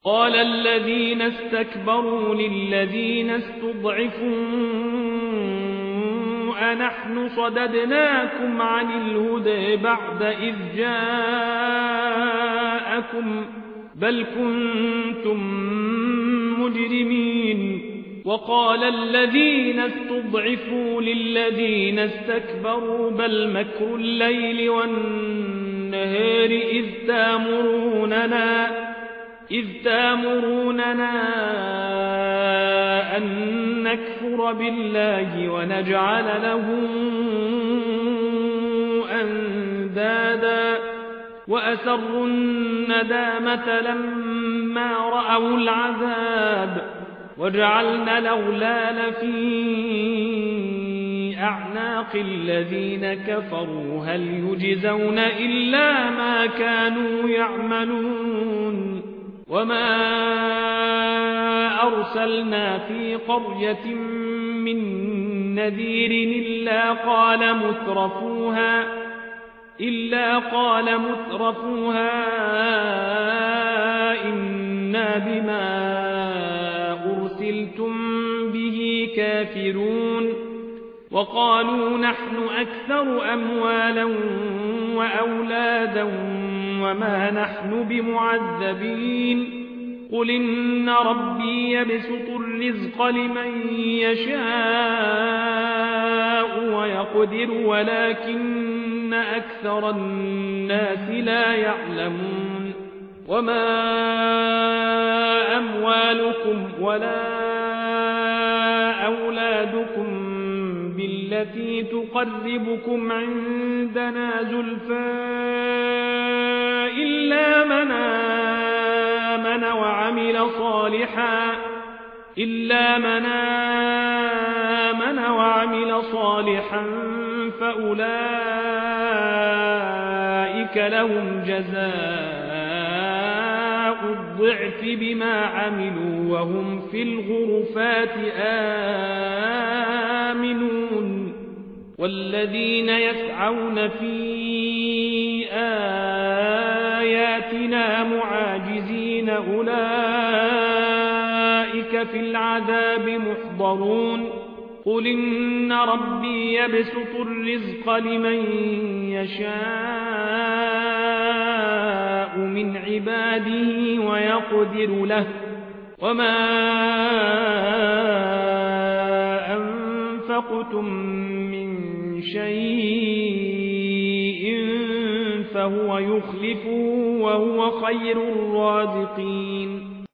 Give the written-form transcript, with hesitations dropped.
قال الذين استكبروا للذين استضعفوا أنحن صددناكم عن الهدى بعد إذ جاءكم بل كنتم مجرمين. وقال الذين استضعفوا للذين استكبروا بل مكر الليل والنهار إذ تامروننا أن نكفر بالله ونجعل له أندادا وأسروا الندامة لما رأوا العذاب وجعلنا الأغلال في أعناق الذين كفروا هل يجزون إلا ما كانوا يعملون. وما أرسلنا في قرية من نذير إلا قال مترفوها إنا بما أرسلتم به كافرون. وقالوا نحن أكثر أموالا وأولادا وما نحن بمعذبين. قل إن ربي يبسط الرزق لمن يشاء ويقدر ولكن أكثر الناس لا يعلمون. وما أموالكم ولا أولادكم بالتي تقربكم عندنا زلفى إلا من آمن وعمل صالحا فأولئك لهم جزاء الضعف بما عملوا وهم في الغرفات آمنون. والذين يسعون في آياتنا معاجزين أولئك في العذاب محضرون. قل إن ربي يبسط الرزق لمن يشاء من عباده ويقدر له وما أنفقتم من شيء فهو يخلفه وهو خير الرازقين.